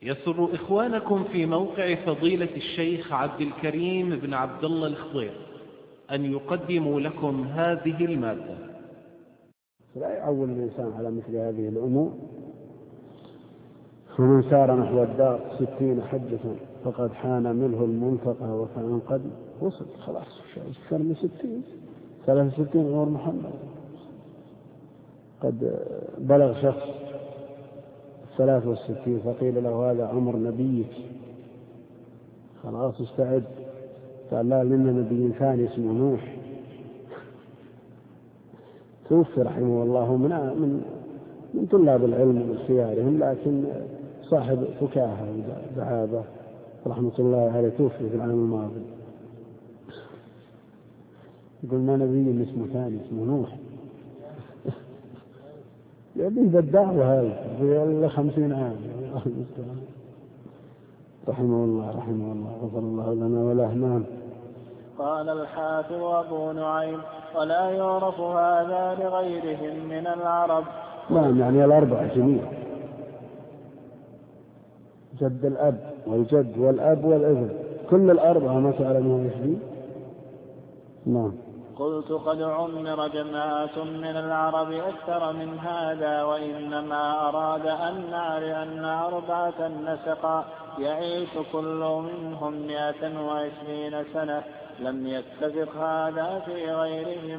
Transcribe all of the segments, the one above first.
يسر إخوانكم في موقع فضيلة الشيخ عبد الكريم بن عبد الله الخضير أن يقدموا لكم هذه المادة. لا يعول الإنسان على مثل هذه الأمور. فمن سار نحو الدار 60 حجة فقد حان منه المنفقة وفعن قد وصل. خلاص أكثر من 63 عمر محمد. قد بلغ شخص 63 فقيل له هذا عمر نبيك، خلاص استعد. قال لا، لنا نبي ثاني اسمه نوح توفي رحمه الله من طلاب العلم من خيارهم، لكن صاحب فكاهة ودعابة رحمة الله عليه توفي في العام الماضي. قلنا نبي اسمه ثاني اسمه نوح يبيه بالدعوة هذا في 50 عام. رحمه الله غفر الله لنا وله. نعم. قال الحافظ أبو نعيم: ولا يعرف هذا لغيرهم من العرب. نعم، يعني الأربعة جميعا، جد الأب والجد والأب والابن، كل الأربعة ما تعلمون ايش. نعم. قلت: قد عمر جماعة من العرب أكثر من هذا، وإنما أراد أن 4 نسقا يعيش كل منهم 120 سنة، لم يتفق هذا في غيرهم.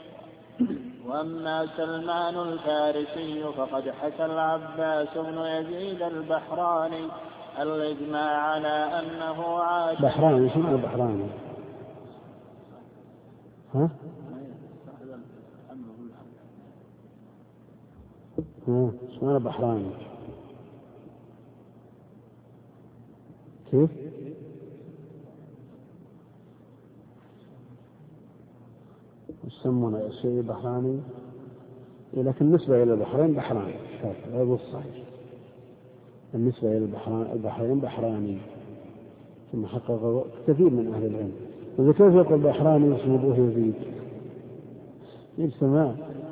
وأما سلمان الفارسي فقد حكى العباس بن يزيد البحراني الإجماع على أنه عاش. بحراني شنو بحراني؟ ها؟ اسمه بحراني كيف؟ يسمونه شيء بحراني، لكن بالنسبة إلى البحرين بحراني هذا هو الصحيح. بالنسبة إلى البحرين بحراني، ثم حقق كثير من أهل العلم. إذا كيف يقول بحراني اسمه أبوه يزيد يجتمع.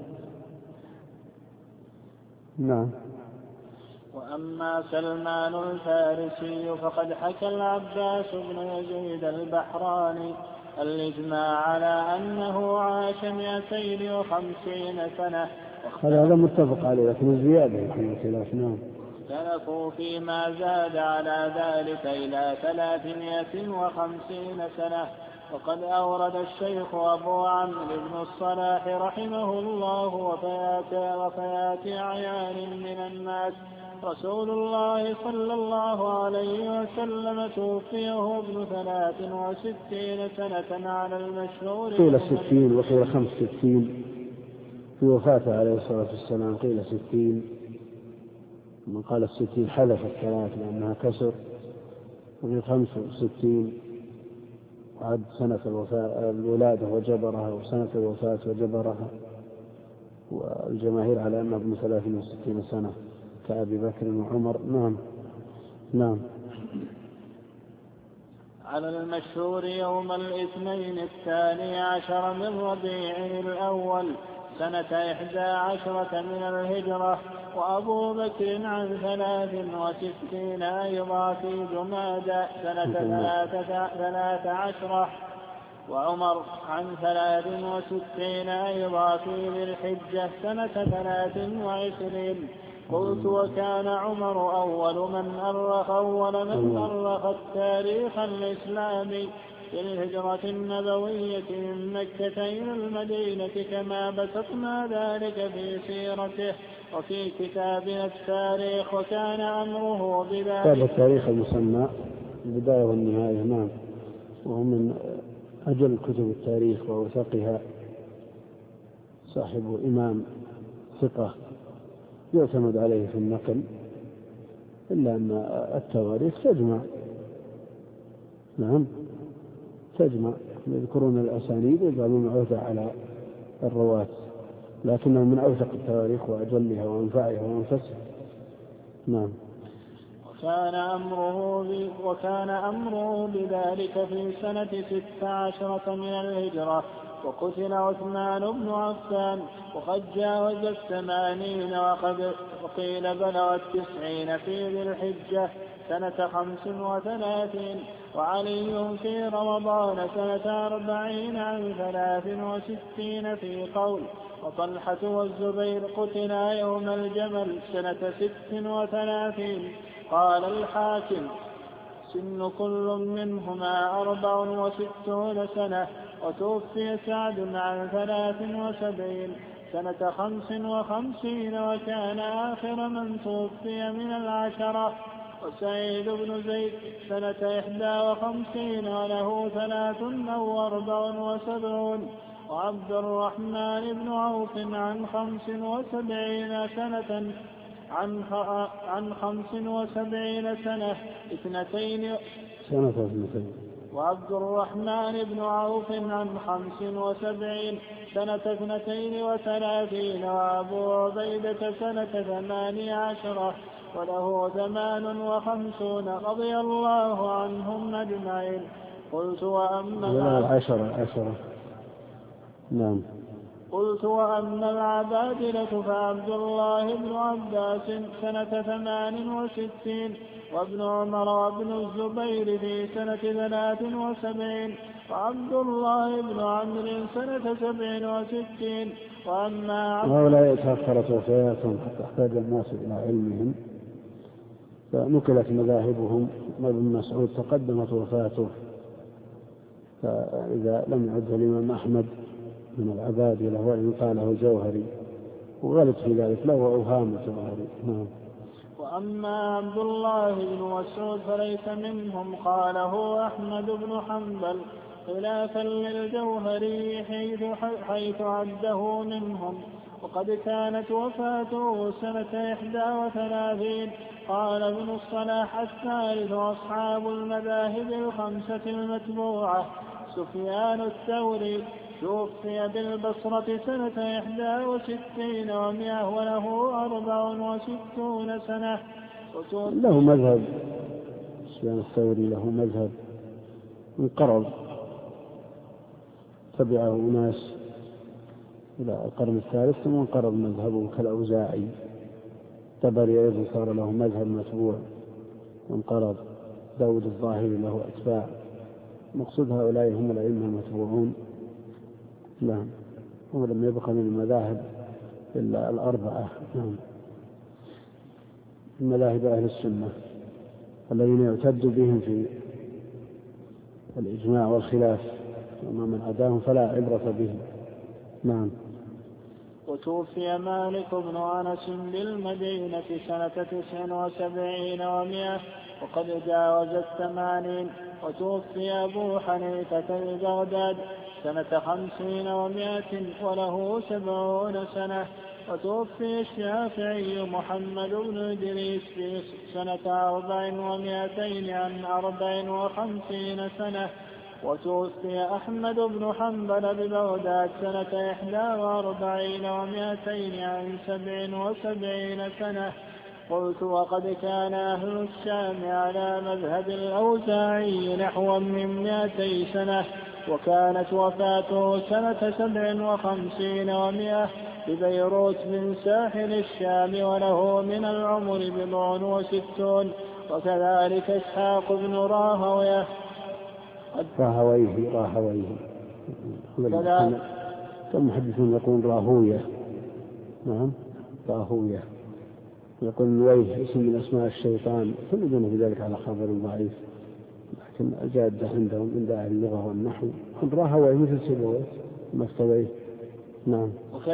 نعم. وأما سلمان الفارسي فقد حكى العباس بن يزيد البحراني الإجماع على أنه عاش 250 سنة. هذا متفق عليه، لكن زيادة في خلاف. نعم. اختلفوا فيما زاد على ذلك إلى 350 سنة. وقد أورد الشيخ أبو عمرو بن الصلاح رحمه الله وفيات أعيان من الناس رسول الله صلى الله عليه وسلم توفيه ابن 63 سنة على المشهور. قيل 60 وقيل 65 في وفاته عليه الصلاة والسلام، قيل 60. من قال 60 حذف الثلاث لأنها كسر، وقيل 65 وعد سنة الولادة وجبرها وسنة الوفاة وجبرها، والجماهير على أنه ابن 63 سنة كأبي بكر وعمر. نعم. على المشهور يوم الاثنين 12 من ربيع الأول سنة 11 من الهجرة، وأبو بكر عن 63 أيضا في جمادى سنة 13، وعمر عن 63 أيضا في ذي الحجة سنة 23. قلت: وكان عمر أول من أرخ التاريخ الإسلامي في الهجرة النبوية من مكة إلى المدينة، كما بسطنا ذلك في سيرته وفي كتابنا التاريخ، وكان أمره بذلك. كتاب التاريخ المسمى البداية والنهاية. نعم. وهو من أجل كتب التاريخ وأوثقها، صاحب إمام ثقة يعتمد عليه في النقل، إلا أن التواريخ تجمع. نعم تجمع، يذكرون الأسانيد ويجعلون عودة على الرواة، لكنه من أوثق التواريخ وأجلها وأنفعها وأنفسها. نعم. وكان أمره بذلك في سنة 16 من الهجرة، وقتل عثمان بن عفان وقد جاوز 80 وقيل بلغ 90 في ذي الحجة سنة 35 وعلي في رمضان سنة 40 عن 63 في قول وطلحة والزبير قتلا يوم الجمل سنة 36. قال الحاكم سن كل منهما 64 سنة. وتوفي سعد عن 73 سنة 55 وكان آخر من توفي من 10. وسعيد بن زيد سنة 51 وله 73. وعبد الرحمن بن عوف عن 75 سنة عن 75 سنة 2. وعبد الرحمن بن عوف عن 75 سنة 32. وأبو عبيدة سنة 18 وله 58 رضي الله عنهم أجمعين. قلت وأما عشرة. نعم. قلت وأما العبادلة فعبد الله بن عباس سنة 68 وابن عمر وابن الزبير في سنة 73 وعبد الله بن عمرو سنة 67. وأما هؤلاء تأخرت وفياتهم حتى احتاج الناس إلى علمهم فنقلت مذاهبهم. وابن مسعود تقدمت وفاته فإذا لم يعد الإمام أحمد من العبادلة وإن قاله جوهري وغلط في ذلك له أوهام جوهري. وأما عبد الله بن مسعود فليس منهم قاله أحمد بن حنبل خلافا للجوهري حيث عده منهم. وقد كانت وفاته سنة 31. قال ابن الصلاح الثالث أصحاب المذاهب الخمسة المتبوعة سفيان الثوري توفي بالبصرة سنة 61 و100 وله 64 سنة. له مذهب سفيان الثوري له مذهب انقرض تبعه ناس إلى القرن الثالث ثم انقرض مذهبه كالأوزاعي. تبري أيضا صار له مذهب متبوع وانقرض. داود الظاهري له أتباع. مقصود هؤلاء هم الأئمة المتبوعون. نعم. ولم يبقى من المذاهب إلا 4. نعم. المذاهب أهل السنة الذين يعتد بهم في الإجماع والخلاف وما من عداهم فلا عبرة به. نعم. وتوفي مالك بن أنس بالمدينة سنة 79 و100 وقد جاوز 80. وتوفي أبو حنيفة ببغداد سنة 50 و100 وله 70 سنة. وتوفي الشافعي محمد بن إدريس في سنة 4 و200 عن 54 سنة. وتوفي أحمد بن حنبل ببغداد سنة 41 و200 عن 77 سنة. قلت وقد كان أهل الشام على مذهب الأوزاعي نحو من 200 سنة. وكانت وفاته سنة 57 و100 ببيروت من ساحل الشام وله من العمر 60. وكذلك إسحاق بن راهويه كم محدثون يقول راهوية. نعم راهوية. يقول نويه اسم من أسماء الشيطان فنجون في ذلك على خبر ضعيف لكن جادة عندهم عند أهل اللغة والنحو. راهويه مثل سبويه مفتويه. نعم.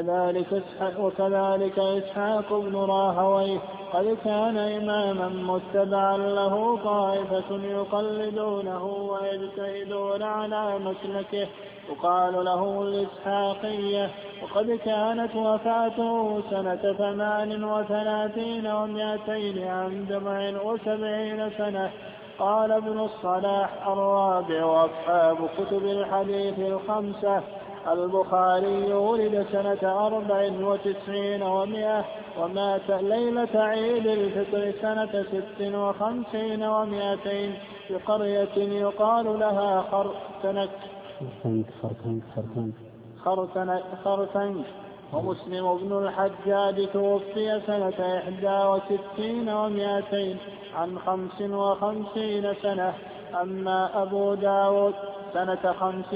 وكذلك إسحاق بن راهويه قد كان إماما متبعا له طائفة يقلدونه ويجتهدون على مسلكه وقال له الإسحاقية. وقد كانت وفاته سنة 38 و200 عن 77 سنة. قال ابن الصلاح الرابع أصحاب كتب الحديث الخمسة. البخاري ولد سنة 94 و100 ومات ليلة عيد الفطر سنة 56 و200 في قرية يقال لها خرتنك ومسلم بن الحجاج توفي سنة 61 و200 عن 55 سنة. أما أبو داود سنة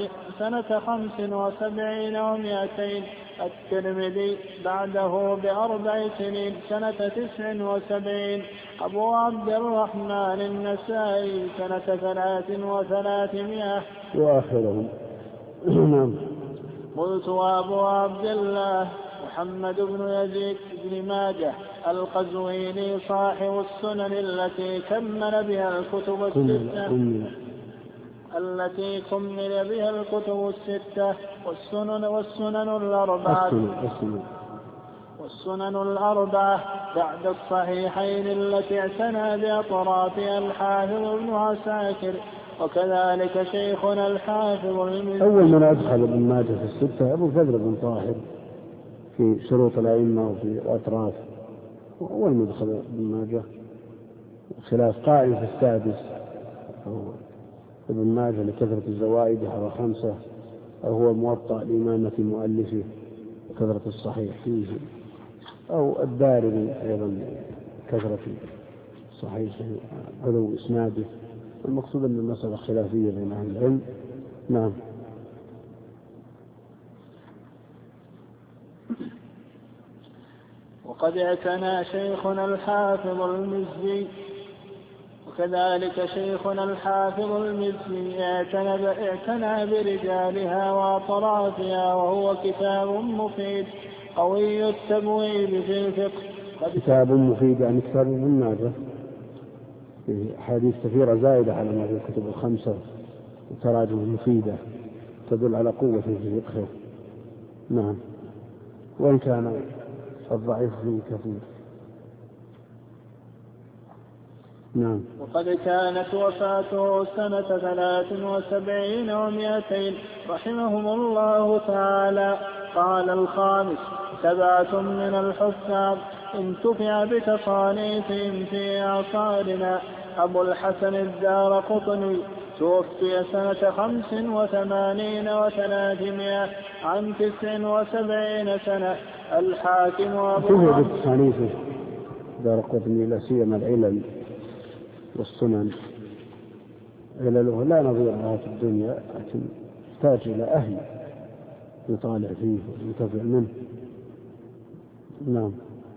75 و200. الترمذي بعده ب4 سنين سنة 79. أبو عبد الرحمن النسائي سنة 300 وآخرهم. قلت وأبو عبد الله محمد بن يزيد بن ماجه القزويني صاحب السنن التي كمل بها الكتب الستة والسنن الأربعة بعد الصحيحين التي اعتنى بأطرافها الحافظ ابن عساكر، وكذلك شيخنا الحافظ أول من أدخل ابن ماجه في الستة أبو الفضل بن طاهر في شروط الأئمة وفي الأطراف، وأول من أدخل ابن ماجه خلاف قائم في السادس ابن ماجه لكثرة الزوائد على 5، أو هو موطأ لإمامة مؤلفه وكثرة الصحيح فيه، أو الدارمي أيضا كثرة الصحيح علو إسناده. المقصود أن المسألة خلافية بين أهل العلم. نعم. وقد اعتنى شيخنا الحافظ المزي، وكذلك شيخنا الحافظ المزي اعتنى برجالها وأطرافها، وهو كتاب مفيد قوي التبويب في الفقه. كتاب مفيد يعني كتاب ابن ماجه فيه حديث كثيرة زائدة على ما في الكتب ال5، وتراجم مفيدة تدل على قوة في فقهه. نعم، وإن كان الضعيف فيه كثير. نعم. وقد كانت وفاته سنة 73 و200 رحمهم الله تعالى. قال الخامس: 7 من الحفاظ انتفع بتصانيفهم في أعصارنا. أبو الحسن الدارقطني توفي سنة 85 و300 عن 79 سنة. الحاكم أبو عبد بتصانيفه الدارقطني لا سيما العلل والسنن، علله لا نظير لها في الدنيا، لكن يحتاج إلى أهل يطالع فيه وينتفع منه. نعم.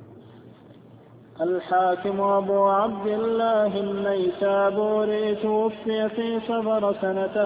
الحاكم أبو عبد الله النيسابوري توفي في صفر سنة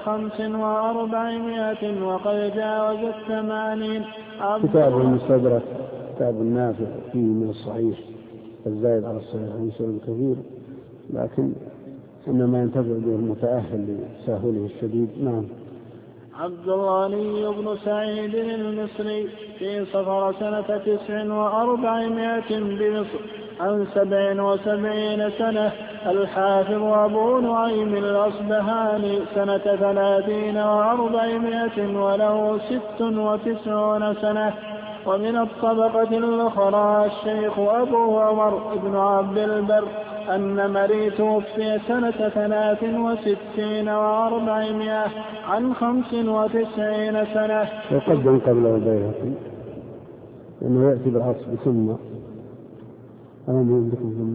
45 وقد جاوز 80. كتاب المستدرك كتاب نافع فيه من الصحيح الزايد على الصحيح من شيء كثير، لكن إنما ينتفع به المتأهل لسهوله الشديد. نعم. عبد الغني بن سعيد المصري في صفر سنة 49 بمصر عن 77 سنة. الحافظ أبو نعيم الأصبهاني سنة 30 و400 وله 96 سنة. ومن الطبقة الأخرى الشيخ أبو عمر بن عبد البر النمري توفي سنة 63 و400 عن 95 سنة. يقدم قبله البيهقي لأنه يأتي بالعطف بثم. أنا من عندكم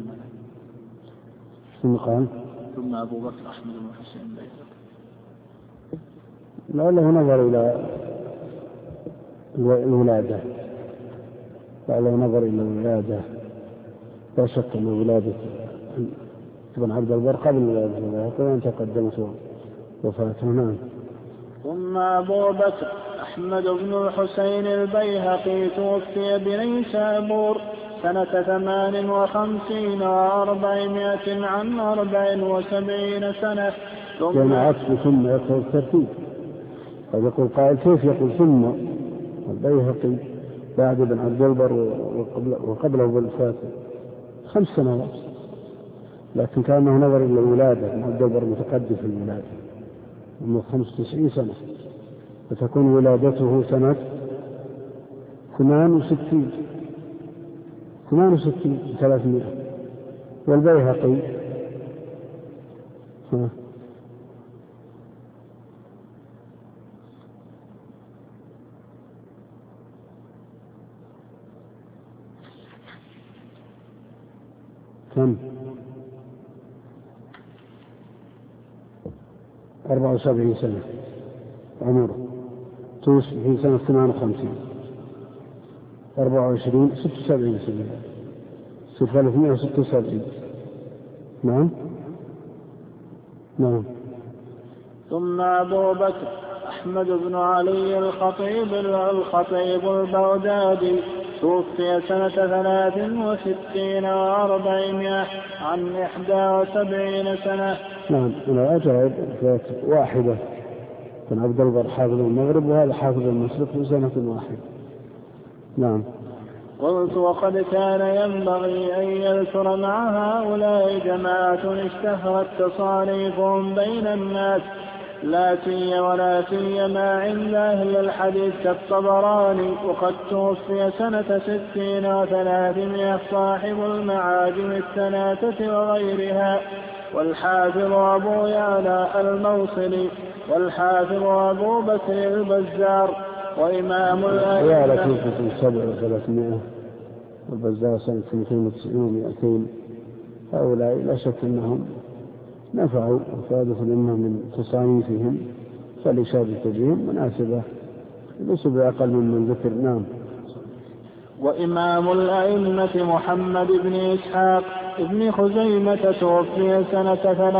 ثم قال ثم أبو بكر أحمد بن حسين البيهقي. لعله نظر إلى الولادة، لا شك أن ولادة ابن عبد البر قبل ولادة وأن تقدمت وفاته. نعم. ثم أبو بكر أحمد بن الحسين البيهقي توفي بنيسابور سنة 58 و400 عن 74 سنة. ثم عكس ثم يقول الترتيب، قد يقول قائل كيف يقول ثم البيهقي بعد ابن عبد البر وقبله بالفاتح 5 سنوات، لكن كانه نظر إلى الولادة. ابن عبد البر متقدم في الولادة من 95 سنة، فتكون ولادته سنة 68 300. والبيهقي 74 سنة عمره، توفي في سنة 58. 24 76 سنة، 376. نعم. ثم أبو بكر أحمد بن علي الخطيب البغدادي توفي سنة 63 و400 عن 71 سنة. نعم. أنا أجعب واحدة كان عبد البر حافظ المغرب وهذا حافظ المشرق في سنة واحدة. نعم. قلت وقد كان ينبغي أن يذكر مع هؤلاء جماعة اشتهرت تصانيفهم بين الناس ولا سيما عند أهل الحديث كالطبراني، وقد توفي سنة 60 و300 صاحب المعاجم الثلاثة وغيرها، والحافظ أبو يعلى الموصلي، والحافظ أبو بكر البزار، وإمام الأئمة 700 والبزار سنة 290 و200. هؤلاء لا شك أنهم نفعوا وفادوا الأمة من تصانيفهم، فالإشادة بهم مناسبة ليس بأقل من ذكر. نعم. وإمام الأئمة محمد بن إسحاق ابن خزيمة توفي سنة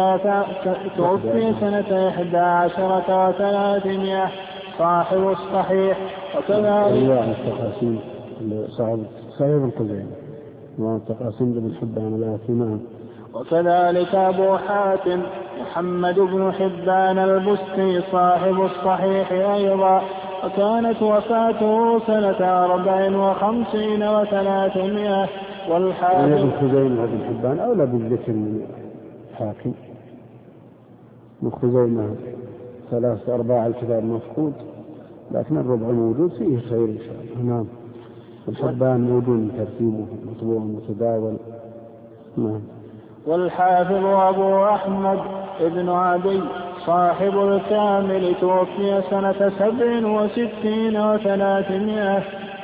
11 و300 صاحب الصحيح، وكذلك التقاسيم صاحب الخزيمة والتقاسيم بن حبان الآثمان. وكذلك أبو حاتم محمد بن حبان البستي صاحب الصحيح أيضا، وكانت وفاته سنة 54 و300. والحاكم ابن خزيمة بن حبان أولى بالذكر من الحاكم. من خزيمة 3/4 الكتاب مفقود، لكن الربع موجود فيه خير إن شاء الله. نعم. الحبان موجود ترتيبه مطبوع متداول. نعم. والحافظ أبو أحمد ابن عدي صاحب الكامل توفي سنة 67 و300.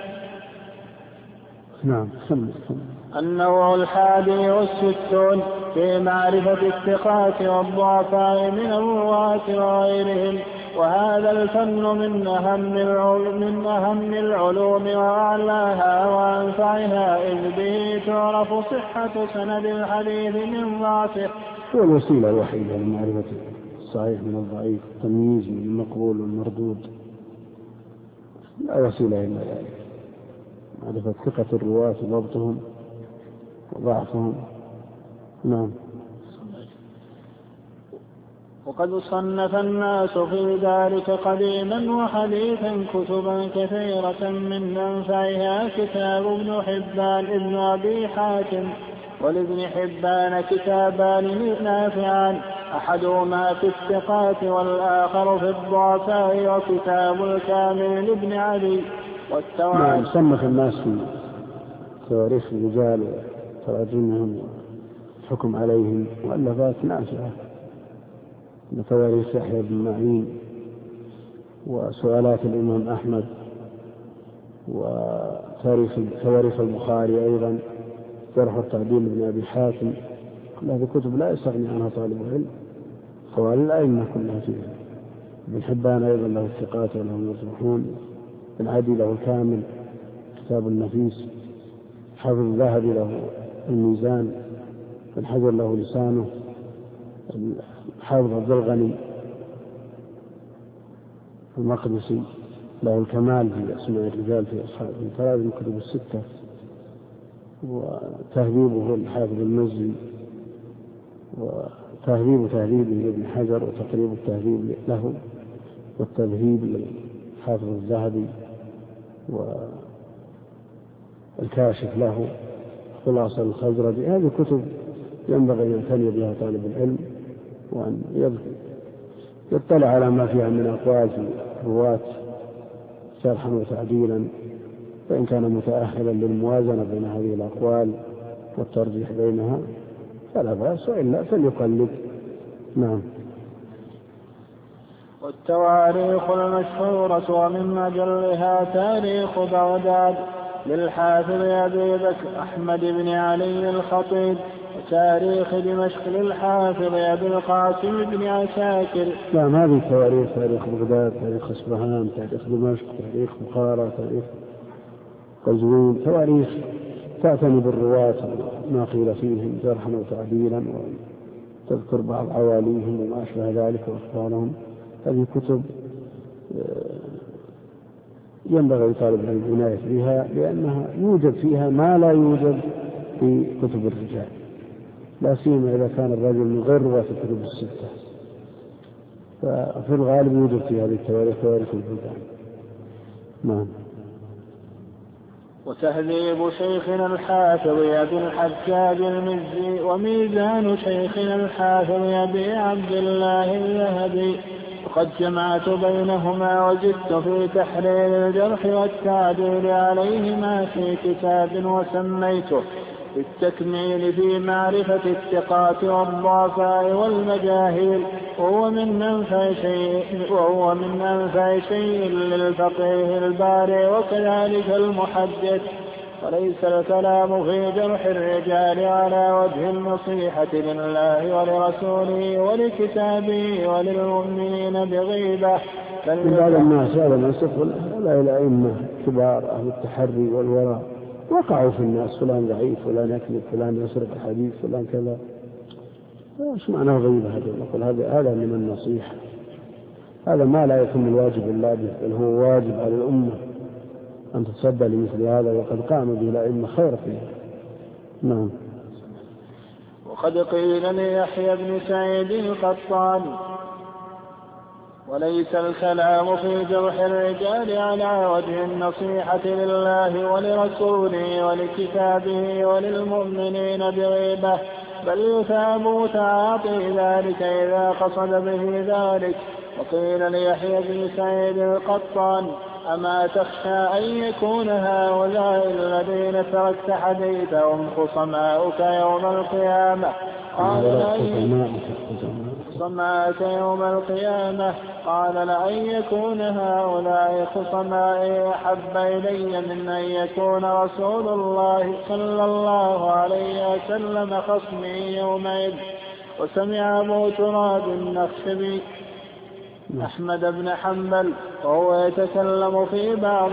نعم. النوع 61 في معرفة الثقات والضعفاء من الرواة وغيرهم، وهذا الفن من أهم العلوم وأعلاها وأنفعها، إذ به تعرف صحة سند الحديث من ضعفه. هو الوسيلة الوحيدة لمعرفة الصحيح من الضعيف، التمييز من المقبول والمردود، لا وسيلة إلا ذلك، معرفة ثقة الرواة وضبطهم وضعفهم. نعم. وقد صنف الناس في ذلك قديما وحديثا كتبا كثيرة، من أنفعها كتاب ابن حبان ابن أبي حاتم، ولابن حبان كتابان نافعان، أحدهما في الثقات والآخر في الضعفاء، وكتاب الكامل لابن علي نعم. صنف الناس في تواريخ الرجال وتراجمهم والحكم عليهم مؤلفات نافعة، تواريخ يحيى بن معين، وسؤالات الإمام أحمد، وتواريخ البخاري أيضا، جرح التعديل بن أبي حاتم. كل هذه كتب لا يستغني عنها طالب العلم، خوال الأئمة كلها فيها. ابن حبان أيضا له الثقات وله المصلحون، ابن عدي له الكامل كتاب النفيس، حافظ الذهبي له الميزان، ابن حجر له لسانه، حافظ عبد الغني المقدسي له الكمال في أسماء الرجال في أصحاب ثلاث الكتب الستة، وتهذيبه الحافظ المزي، وتهذيب تهذيبه لابن حجر، وتقريب التهذيب له، والتذهيب للحافظ الذهبي، والكاشف له، خلاصة الخزرجي. هذه كتب ينبغي أن يعتني بها طالب العلم، وأن يطلع على ما فيها من أقوال في الرواة شرحا وتعديلا، فإن كان متأهلا للموازنة بين هذه الأقوال والترجيح بينها فلا بأس، وإلا فليقلد. نعم. والتواريخ المشهورة ومن أجلها تاريخ بغداد للحافظ أبي بكر أحمد بن علي الخطيب، وتاريخ دمشق للحافظ أبي القاسم بن عساكر. نعم هذه تواريخ، تاريخ بغداد، تاريخ أصبهان، تاريخ دمشق، تاريخ بخارى، تاريخ قزوين، تواريخ تعتني بالرواة ما قيل فيهم جرحا وتعديلا، وتذكر بعض عواليهم وما أشبه ذلك وأخبارهم. هذه كتب ينبغي لطالب العلم العناية بها، لأنها يوجد فيها ما لا يوجد في كتب الرجال، لا سيما إذا كان الرجل من غير رواة الكتب الستة، ففي الغالب يوجد في هذه التواريخ تواريخ البلدان. نعم. وتهذيب شيخنا الحافظ أبي الحجاج المزي، وميزان شيخنا الحافظ أبي عبد الله الذهبي، وقد جمعت بينهما وزدت في تحرير الجرح والتعديل عليهما في كتاب وسميته بالتكميل في معرفة الثقات والضعفاء والمجاهيل، وهو من أنفع شيء للفقيه البارع وكذلك المحدث. وليس الكلام في جرح الرجال على وجه النصيحة لله ولرسوله ولكتابه وللمؤمنين بغيبة. بعض الناس هذا ما يصفون هؤلاء الأئمة كبار أهل التحري والوراء وقعوا في الناس، فلان ضعيف، فلان يكذب، فلان يسرق الحديث، فلان كذا. ايش معنى غيبة هذا؟ نقول هذا من النصيحة، هذا ما لا يكون الواجب إلا به، بل هو واجب على الأمة أن تتصدى لمثل هذا، وقد قام به الأئمة خير فيه. نعم. وقد قيل ليحيى بن سعيد القطان: وليس الكلام في جرح الرجال على وجه النصيحة لله ولرسوله ولكتابه وللمؤمنين بغيبة، بل يثاب تعاطي ذلك إذا قصد به ذلك. وقيل ليحيى بن سعيد القطان: أما تخشى أن يكون هؤلاء الذين تركت حديثهم خصماؤك يوم القيامة؟ قال: قال: لأن يكون هؤلاء خصمائي أحب إلي من أن يكون رسول الله صلى الله عليه وسلم خصمي يومئذ. وسمع أبو تراب النخشبي أحمد بن حنبل وهو يتكلم في بعض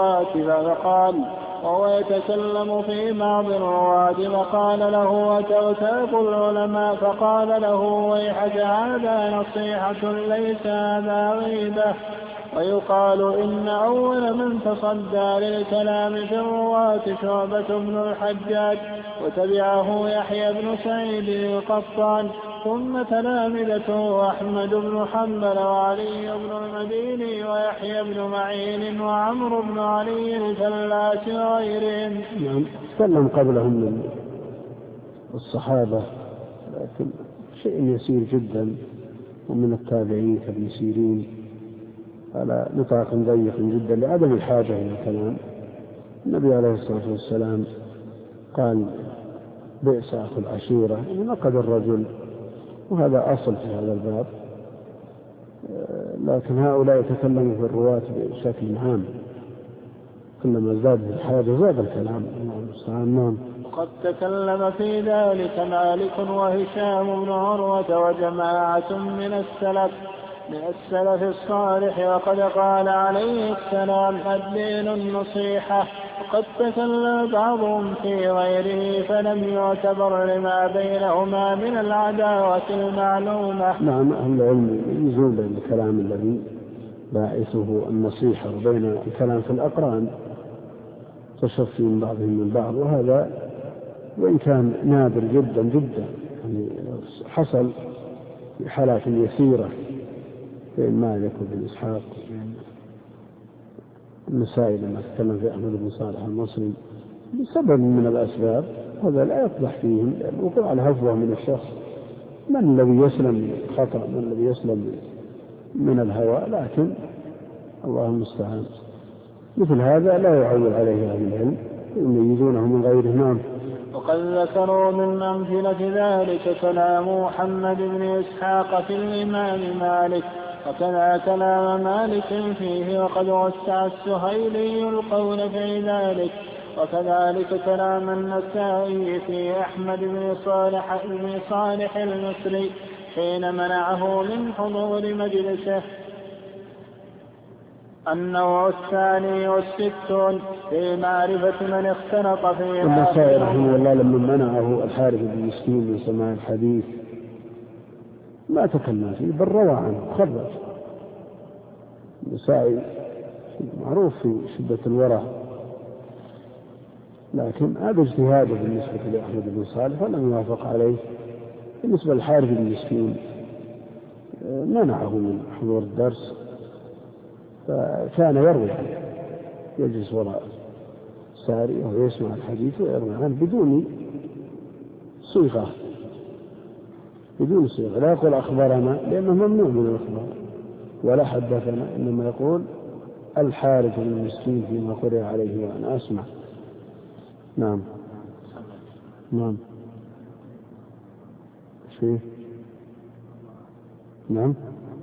الرواة فقال له: أتغتاب العلماء؟ فقال له: ويحك، هذا نصيحة ليس هذا غيبة. ويقال إن أول من تصدى للكلام في الرواة شعبة بن الحجاج، وتبعه يحيى بن سعيد القطان، ثم تلامذته أحمد بن حنبل وعلي بن المديني ويحيى بن معين وعمرو بن علي الفلاس وغيرهم. نعم. تكلم قبلهم من الصحابة، لكن شيء يسير جدا، ومن التابعين كابن سيرين على نطاق ضيق جدا لعدم الحاجة إلى الكلام. النبي عليه الصلاة والسلام قال: بئس أخو العشيرة، نقد الرجل، وهذا أصل في هذا الباب. لكن هؤلاء يتكلموا في الرواة بشكل عام، كلما زادت الحاجة زاد الكلام. نعم. وقد تكلم في ذلك مالك وهشام بن عروة وجماعة من السلف الصالح، وقد قال عليه السلام: الدين النصيحة. وقد تكلم بعضهم في غيره فلم يعتبر لما بينهما من العداوة المعلومة. نعم. أهل العلم يزول بين الكلام الذي باعثه النصيحة وبين الكلام في الأقران تشفي من بعضهم من بعض، وهذا وإن كان نادر جدا جدا، يعني حصل في حالات يسيرة بين مالك وبن إسحاق النسائي لما تكلم في أحمد بن صالح المصري بسبب من الأسباب، هذا لا يقدح فيهم، لأن وقوع على هفوة من الشخص. من الذي يسلم من الخطأ؟ من الذي يسلم من الهوى؟ لكن الله المستعان. مثل هذا لا يعول عليه أهل العلم، يميزونه من غيره. نعم. وقد ذكروا من أمثلة ذلك كلام محمد بن إسحاق في الإمام مالك، وكذا كلام مالك فيه، وقد وسع السهيلي القول في ذلك. وكذلك كلام النسائي في أحمد بن صالح المصري حين منعه من حضور مجلسه. النوع الثاني والستون في معرفة من اختلط في النسائي رحمه الله لما منعه الحارث بن مسكين من سماع الحديث ما تكلم فيه بل روى عنه خرج. النسائي معروف في شدة الورع، لكن هذا اجتهاده بالنسبة لأحمد بن صالح ولم يوافق عليه. بالنسبة للحارث بن مسكين منعه من حضور الدرس، فكان يروي عنه، يجلس وراء السارية ويسمع الحديث ويروي عنه بدون صيغة، لا يقول أخبرنا لأنه ممنوع من الأخبار، ولا حدثنا، إنما يقول الحارث بن مسكين فيما قرئ عليه وأنا أسمع. نعم شيء نعم.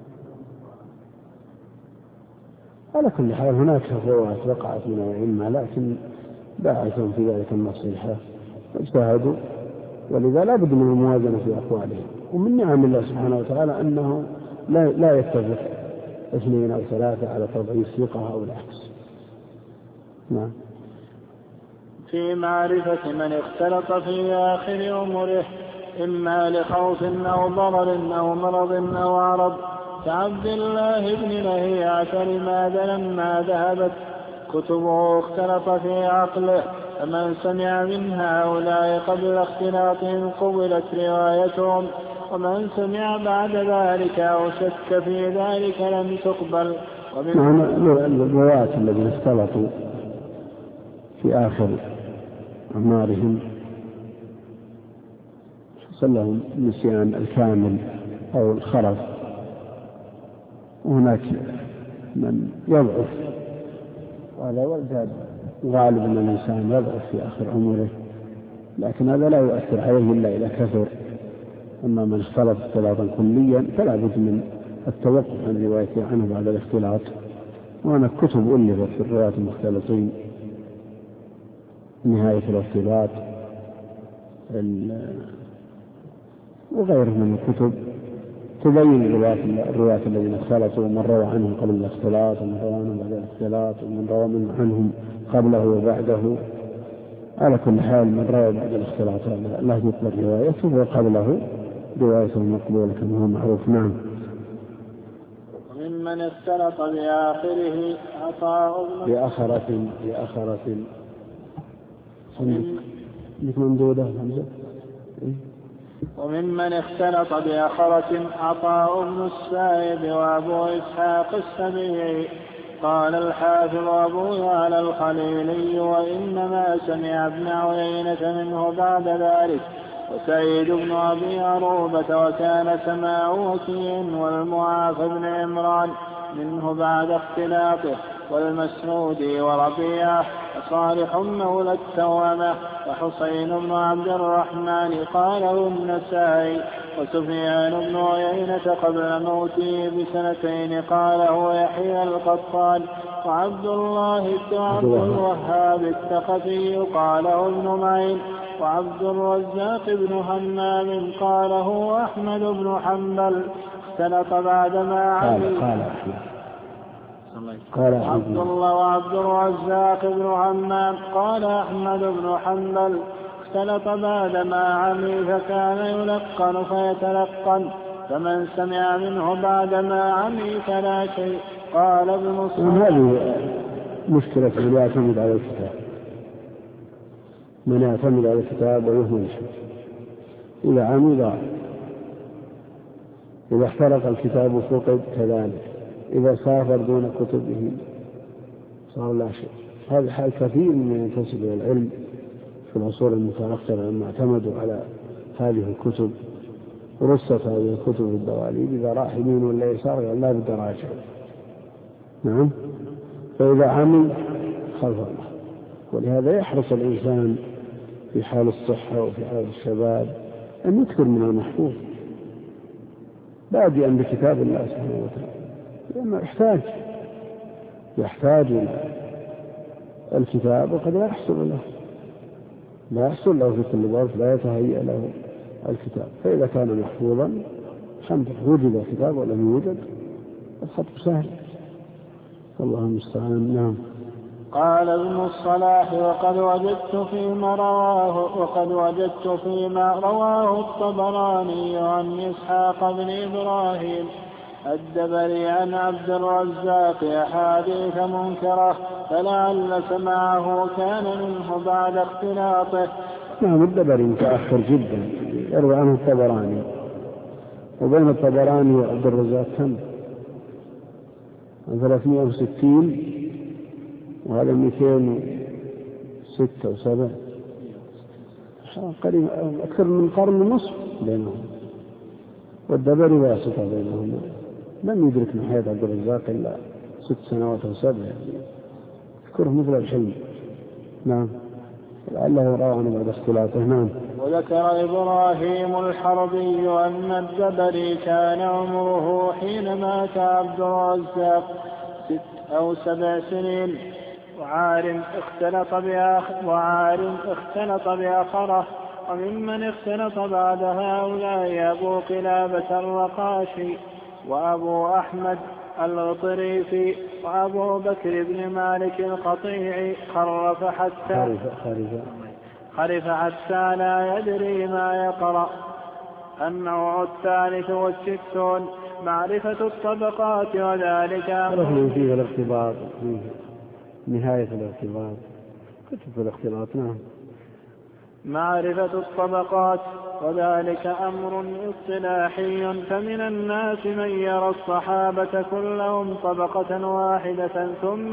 على كل حال هناك فوات وقعت من العلم، لكن باعثهم في ذلك النصيحة واجتهدوا، ولذا لا بد من الموازنة في أقوالهم. ومن نعم الله سبحانه وتعالى أنه لا يتفق 2 أو 3 على تضعيف ثقة أو العكس. نعم. في معرفة من اختلط في آخر عمره إما لخوف أو ضرر أو مرض أو عرض، كعبد الله بن لهيعة لما ذهبت كتبه اختلط في عقله، فمن سمع من هؤلاء قبل اختلاطهم قبلت روايتهم، ومن سمع بعد ذلك أو شك في ذلك لم تقبل. الرواة الذين اختلطوا في آخر أعمارهم حصل لهم النسيان الكامل أو الخرف، وهناك من يضعف، وهذا غالب أن الإنسان يضعف في آخر عمره، لكن هذا لا يؤثر عليه إلا إذا كثر. أما من اختلط اختلاطا كليا فلا بد من التوقف عن روايته عنه بعد الاختلاط. وهناك كتب ألفت في الرواة المختلطين، نهاية الاختلاط وغيره من الكتب تبين الرواة الذين اختلطوا، ومن روى عنهم قبل الاختلاط ومن روى عنهم بعد الاختلاط ومن روى عنهم قبله وبعده. على كل حال من روى بعد الاختلاط لا يقبل روايته، وقبله روايته مقبولة كما هو معروف. نعم. وممن اختلط بآخره عطاء بآخرة ممدودة همزة. وممن اختلط بآخرة عطاء بن السائب وأبو إسحاق السبيعي. قال الحافظ أبو يعلى الخليلي وإنما سمع ابن عيينة منه بعد ذلك، وسعيد بن أبي عروبة، وكان سماع وكيع والمعافى بن عمران منه بعد اختلاطه، والمسعودي وربيعة، وصالح مولى التوامة، وحسين بن عبد الرحمن. قاله النسائي. وسفيان بن عيينة قبل موته ب2 قاله يحيى القطان. وعبد الله بن عبد الوهاب الثقفي قاله ابن معين. وعبد الرزاق بن همام قاله أحمد بن حنبل. اختلط بعدما عمل قال عبد الله وعبد الرزاق بن همام قال أحمد بن حنبل. اختلط بعدما عمي فكان يلقن فيتلقن، فمن سمع منه بعدما عمي فلا شيء. قال ابن صالح. هذه مشكلة من يعتمد على الكتاب، من يعتمد على الكتاب ويهمل إذا عمي ضاع، إذا احترق الكتاب فقد كذلك، إذا سافر دون كتبه صار لا شيء. هذا حال كثير من ينتسب إلى العلم في العصور المتأخرة لما اعتمدوا على هذه الكتب، ورست هذه الكتب الدواليب، إذا راح يمين ولا يسار لا بد راجع. نعم. فإذا عمل خلف الله. ولهذا يحرص الإنسان في حال الصحة وفي حال الشباب أن يكثر من المحفوظ بادئا بكتاب الله سبحانه وتعالى، لأنه يحتاج إلى الكتاب وقد لا يحصل له في كل ظرف، لا يتهيأ له الكتاب. فإذا كان محفوظا الحمد لله، وجد الكتاب ولم يوجد الخط سهل، والله المستعان. نعم. قال ابن الصلاح: وقد وجدت فيما رواه الطبراني عن إسحاق بن إبراهيم الدبري عن عبد الرزاق أحاديث منكرة، فلعل سماعه كان منه بعد اختلاطه. نعم، الدبري متأخر جدا، يروي عنه الطبراني، وبين الطبراني وعبد الرزاق كم؟ 360، وهذا 206 و7، قريب أكثر من قرن ونصف بينهم، والدبري واسطة بينهم، لم يدرك من حياة عبد الرزاق إلا 6 سنوات أو 7، اذكره مثل الحلم. نعم، لعله روى عنه بعد اختلاطه. نعم. وذكر إبراهيم الحربي أن الدبري كان عمره حين مات عبد الرزاق 6 أو 7 سنين، وعار اختلط بآخره. وممن اختلط بعد هؤلاء أبو قلابة الرقاشي، وأبو أحمد الغطريفي، وأبو بكر بن مالك القطيعي، خرف حتى لا يدري ما يقرأ. النوع 63 معرفة الطبقات، وذلك فيه الاختبار، نهاية الاختبار، كتب الاختلاط. نعم. معرفة الطبقات، وذلك أمر اصطلاحي، فمن الناس من يرى الصحابة كلهم طبقة واحدة،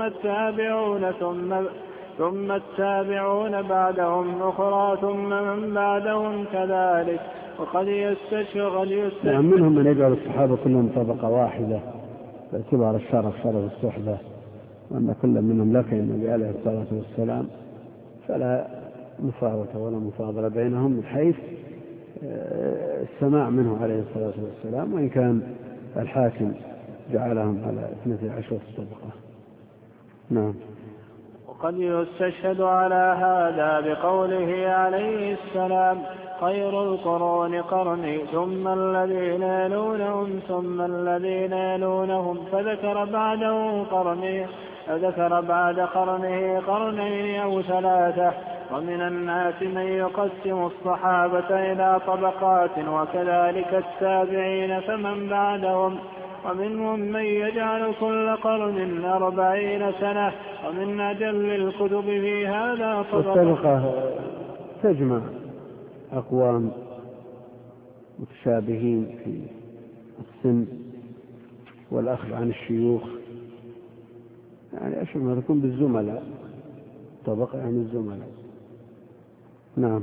ثم التابعون بعدهم أخرى، ثم من بعدهم كذلك. وقد يستشغل منهم من يجعل الصحابة كلهم طبقة واحدة باعتبار الشرف، شرف الصحبة، وأن كل منهم لقي النبي عليه الصلاة والسلام، فلا مفاوة ولا مفاضلة بينهم من حيث السماع منه عليه الصلاة والسلام، وإن كان الحاكم جعلهم على 12 طبقة. نعم. وقد يستشهد على هذا بقوله عليه السلام: خير القرون قرني، ثم الذين يلونهم، ثم الذين يلونهم، فذكر بعد قرنه قرنين أو 3. ومن الناس من يقسم الصحابة إلى طبقات، وكذلك التابعين فمن بعدهم، ومنهم من يجعل كل قرن 40 سنة. ومن أجل الكتب في هذا الطبقة تجمع أقوام متشابهين في السن والأخذ عن الشيوخ، يعني أشبه ما تكون بالزملاء، طبقة يعني الزملاء. نعم.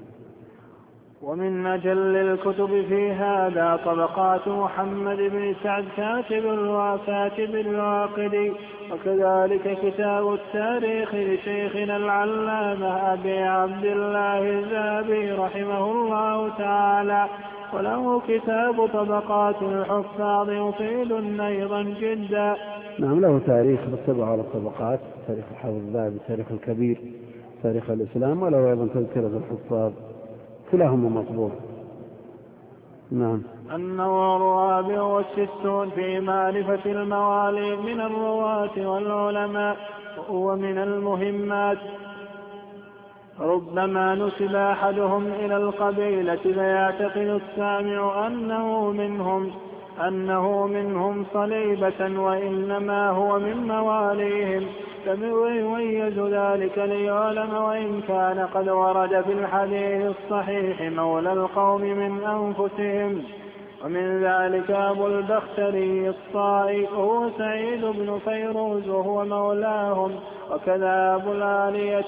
ومن أجل الكتب في هذا طبقات محمد بن سعد كاتب الواقدي، وكذلك كتاب التاريخ لشيخنا العلامة أبي عبد الله الذهبي رحمه الله تعالى، وله كتاب طبقات الحفاظ مفيد أيضا جدا. نعم، له تاريخ بالطبع على الطبقات، تاريخ الحافظ الذهبي، تاريخ الكبير، تاريخ الإسلام، وله أيضا تذكرة الحفاظ، كلاهما مطبوع. نعم. النوع 64 في معرفة الموالي من الرواة والعلماء، وهو من المهمات. ربما نسب أحدهم إلى القبيلة فيعتقد السامع أنه منهم صليبة، وإنما هو من مواليهم، فيميز ذلك ليعلم، وإن كان قد ورد في الحديث الصحيح مولى القوم من أنفسهم. ومن ذلك أبو البختري الصائي هو سعيد بن فيروز وهو مولاهم، وكذا أبو العالية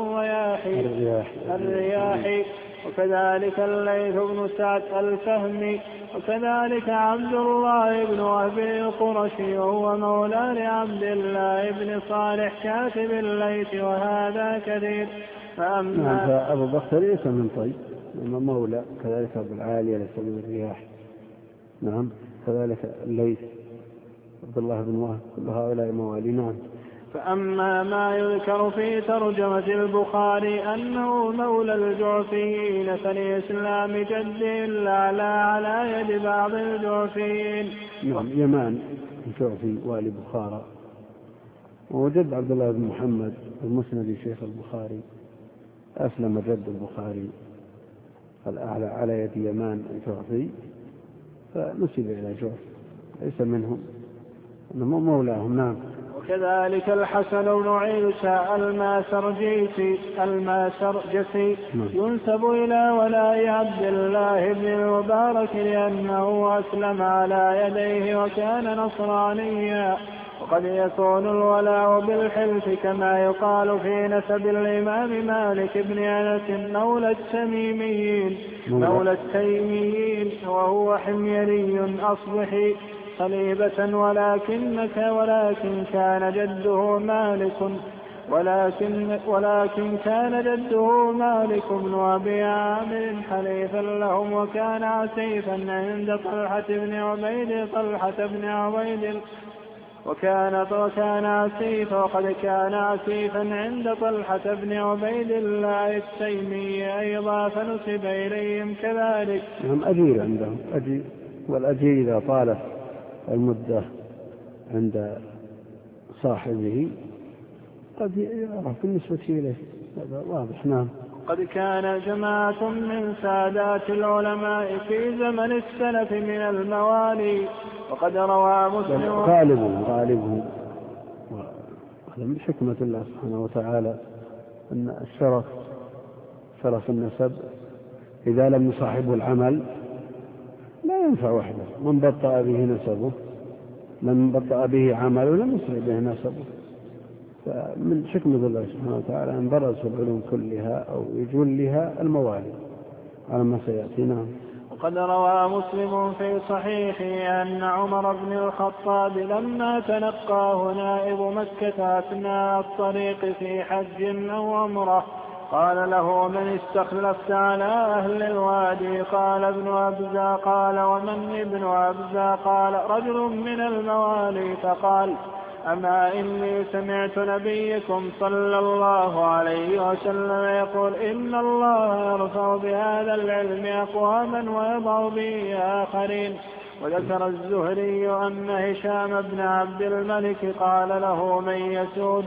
الرياحي، وكذلك الليث بن سعد الفهمي، وكذلك عبد الله بن أبي القرشي وهو مولى لعبد الله بن صالح كاتب الليث، وهذا كثير. فأما أبو بكر ليس من طيب، إنه مولى، كذلك أبو العالية ليس من الرياح. نعم، كذلك الليث، عبد الله بن وهب، كل هؤلاء موالي. نعم. فأما ما يذكر في ترجمة البخاري أنه مولى الجعفيين فلإسلام جده الأعلى على يد بعض الجعفيين. نعم، يمان الجعفي والي بخارى، وجد عبد الله بن محمد المسند شيخ البخاري أسلم جد البخاري الأعلى على يد يمان الجعفي فنسب إلى جعف، ليس منهم، إنه مولاهم. نعم. وكذلك الحسن بن عيسى الماسرجسي ينسب إلى ولاء عبد الله بن المبارك لأنه أسلم على يديه وكان نصرانيا. وقد يكون الولاء بالحلف كما يقال في نسب الإمام مالك بن أنس مولى التيميين وهو حميري أصبحي خليبة، ولكن كان جده مالك بن أبي عامر حليفا لهم، وكان عسيفا عند طلحة بن عبيد وقد كان عسيفا عند طلحة بن عبيد الله التيمي أيضا فنسب إليهم كذلك. هم أجير عندهم، والأجير إذا طالت المدة عند صاحبه قد يعرف بالنسبة إليه، هذا واضح. نعم. قد كان جماعة من سادات العلماء في زمن السلف من الموالي، وقد روى مسلم غالبهم وهذا من حكمة الله سبحانه وتعالى أن شرف النسب إذا لم يصاحبه العمل لا ينفع وحده، من بطأ به نسبه من بطأ به عمله لم يسرع به نسبه. فمن حكمة الله سبحانه وتعالى أن درسوا العلوم كلها أو يجلها الموالي على ما سيأتينا. وقد روى مسلم في صحيحه أن عمر بن الخطاب لما تلقاه نائب مكة أثناء الطريق في حج أو عمرة قال له: من استخلفت على أهل الوادي؟ قال: ابن أبزة. قال: ومن ابن أبزة؟ قال: رجل من الموالي. فقال: أما إني سمعت نبيكم صلى الله عليه وسلم يقول: إن الله يرفع بهذا العلم أقواما ويضع به آخرين. وذكر الزهري أن هشام بن عبد الملك قال له: من يسود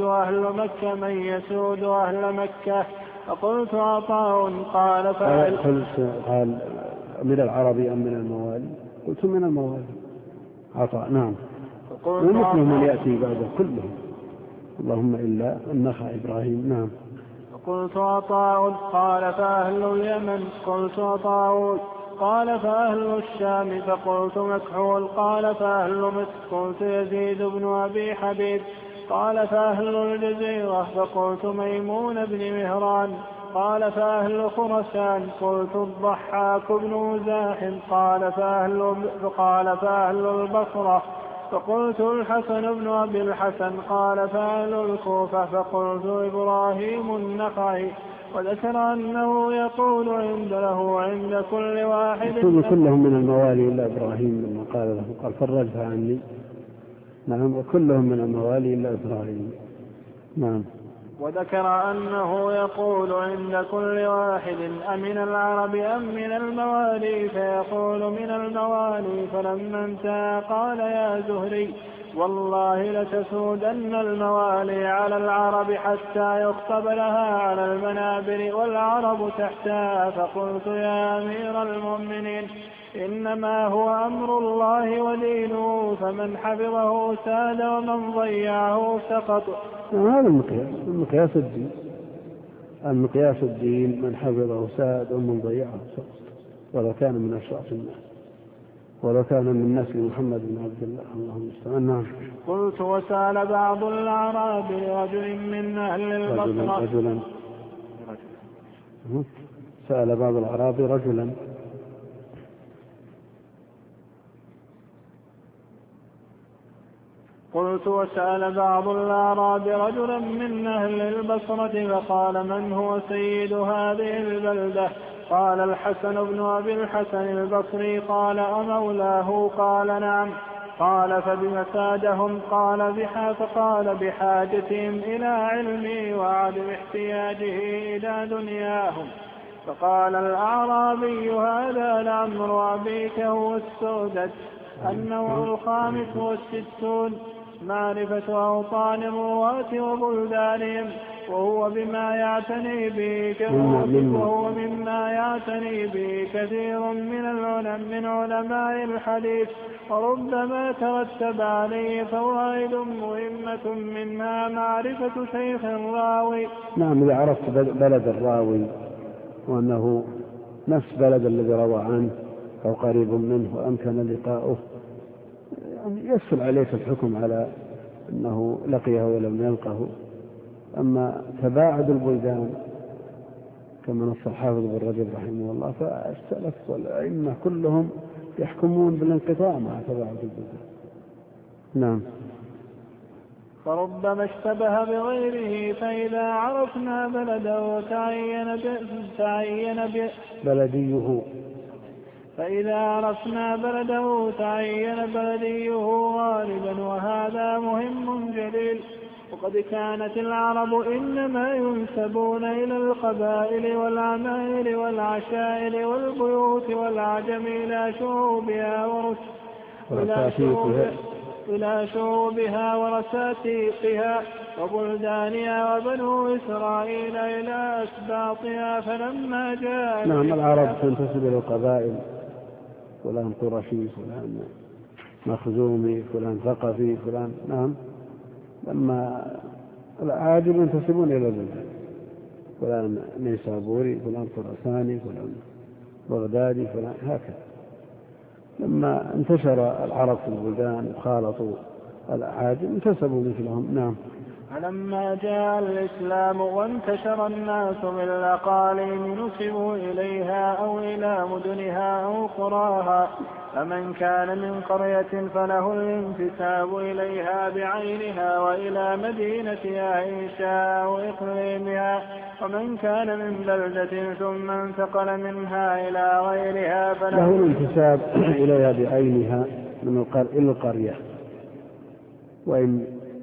أهل مكة؟ فقلت: عطاء. قال: قال من العرب أم من الموالي؟ قلت: من الموالي. عطاء. نعم. ومثل من يأتي بعد كلهم، اللهم إلا النخع إبراهيم. نعم. فقلت: عطاء. قال: فأهل اليمن؟ قلت: عطاء. قال: فأهل الشام؟ فقلت: مكحول. قال: فأهل مصر؟ قلت: يزيد بن أبي حبيب. قال: فأهل الجزيرة؟ فقلت: ميمون بن مهران. قال: فأهل خرسان؟ قلت: الضحاك بن مزاحم. قال: فأهل البصرة؟ فقلت: الحسن بن أبي الحسن. قال: فأهل الكوفة؟ فقلت: إبراهيم النخعي. وذكر أنه يقول عند كل واحد كلهم من الموالي إلا إبراهيم، لما قال له قال: فرجها عني. نعم. وكلهم من الموالي إلا إبراهيم. نعم. وذكر أنه يقول عند كل واحد: أمن العرب أم من الموالي؟ فيقول: من الموالي. فلما انتهى قال: يا زهري، والله لتسودن الموالي على العرب حتى يخطب لها على المنابر والعرب تحتها. فقلت: يا أمير المؤمنين، إنما هو أمر الله ودينه، فمن حفظه ساد ومن ضيعه سقط. هذا المقياس الدين، من حفظه ساد ومن ضيعه سقط، ولو كان من أشراف الناس، ولو كان من نسل محمد بن عبد الله. اللهم استعان. قلت: وسأل بعض الأعراب رجل من أهل البصرة سأل بعض الأعراب رجلا قلت: وسأل بعض الأعراب رجلا من أهل البصرة فقال: من هو سيد هذه البلدة؟ قال: الحسن بن أبي الحسن البصري. قال: أمولاه؟ قال: نعم. قال فبم فادهم؟ فقال بحاجتهم إلى علمي وعدم احتياجه إلى دنياهم. فقال الأعرابي هذا لعمر أبيك هو السودة. النوع الخامس والستون معرفة أوطان الرواة وبلدانهم، وهو مما يعتني به كثير من علماء الحديث، وربما ترتب عليه فوائد مهمة منها معرفة شيخ الراوي. نعم، إذا عرفت بلد الراوي وأنه نفس بلد الذي روى عنه أو قريب منه وأمكن لقاؤه، يعني يسهل عليك الحكم على أنه لقيه ولم يلقه. أما تباعد البلدان كما نص الحافظ بن رجب رحمه الله، فالسلف والأئمة كلهم يحكمون بالانقطاع مع تباعد البلدان. نعم. فربما اشتبه بغيره، فإذا عرفنا بلده تعين بلديه غالبا، وهذا مهم جليل. وقد كانت العرب إنما ينسبون إلى القبائل والعمائر والعشائر والبيوت والعجم إلى شعوبها ورساتيقها وبلدانها، وبنو إسرائيل إلى أسباطها. فلما جاء العرب تنتسب إلى القبائل، فلان قرشي، فلان مخزومي، فلان ثقفي، فلان. نعم. لما العاجم ينتسبون إلى البلدان، فلان نيسابوري، فلان خراساني، فلان بغدادي، فلان هكذا. لما انتشر العرب في البلدان وخالطوا الأعاجم انتسبوا مثلهم. نعم. فلما جاء الإسلام وانتشر الناس بالأقاليم نسبوا إليها أو إلى مدنها أو قراها. فمن كان من قرية فله الانتساب إليها بعينها وإلى مدينتها إن شاء أو إقليمها. ومن كان من بلدة ثم انتقل منها إلى غيرها فله الانتساب إليها بعينها من القرية، وإن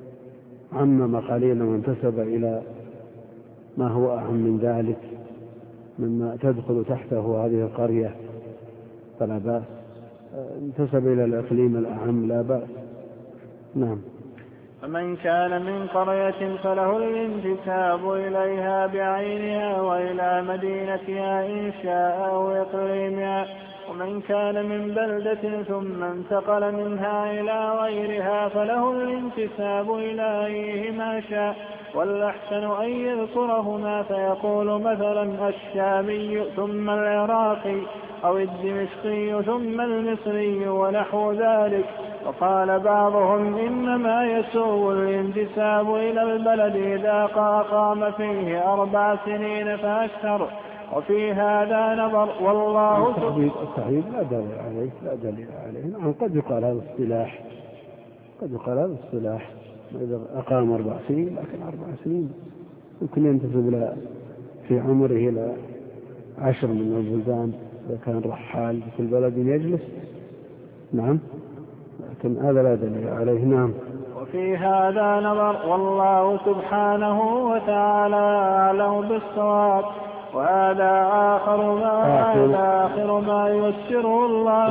عمم قليلا وانتسب إلى ما هو أهم من ذلك مما تدخل تحته هذه القرية فلا بأس. انتسب إلى الإقليم الأعم لا بأس. نعم. فمن كان من قرية فله الانتساب إليها بعينها وإلى مدينتها إن شاء أو إقليمها. ومن كان من بلدة ثم انتقل منها إلى غيرها فله الانتساب إلى أيهما شاء، والأحسن أن يذكرهما فيقول مثلا الشامي ثم العراقي، أو الدمشقي ثم المصري ونحو ذلك. وقال بعضهم إنما يسوء الانتساب إلى البلد إذا أقام فيه 4 سنين فأكثر، وفي هذا نظر. والله التحديد لا دليل عليه. نعم، قد يقال هذا الصلاح، إذا أقام 4 سنين، لكن 4 سنين يمكن ينتسب في عمره إلى 10 من البلدان إذا كان رحال في كل بلد يجلس. نعم، لكن هذا لا دليل عليه. نعم. وفي هذا نظر، والله سبحانه وتعالى أعلم بالصواب. وهذا آخر ما يسره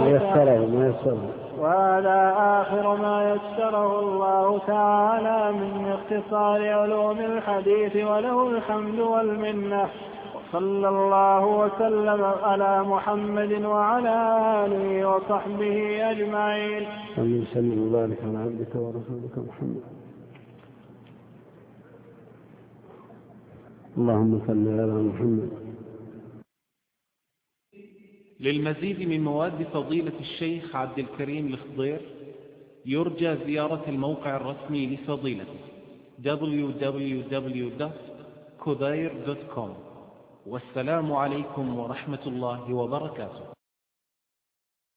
الله تعالى من اختصار علوم الحديث، وله الحمد والمنة. صلى الله وسلم على محمد وعلى آله وصحبه أجمعين. وسلم وبارك على عبدك ورسولك محمد. اللهم صل على محمد. للمزيد من مواد فضيلة الشيخ عبد الكريم الخضير يرجى زيارة الموقع الرسمي لفضيلته www.khudair.com. والسلام عليكم ورحمة الله وبركاته.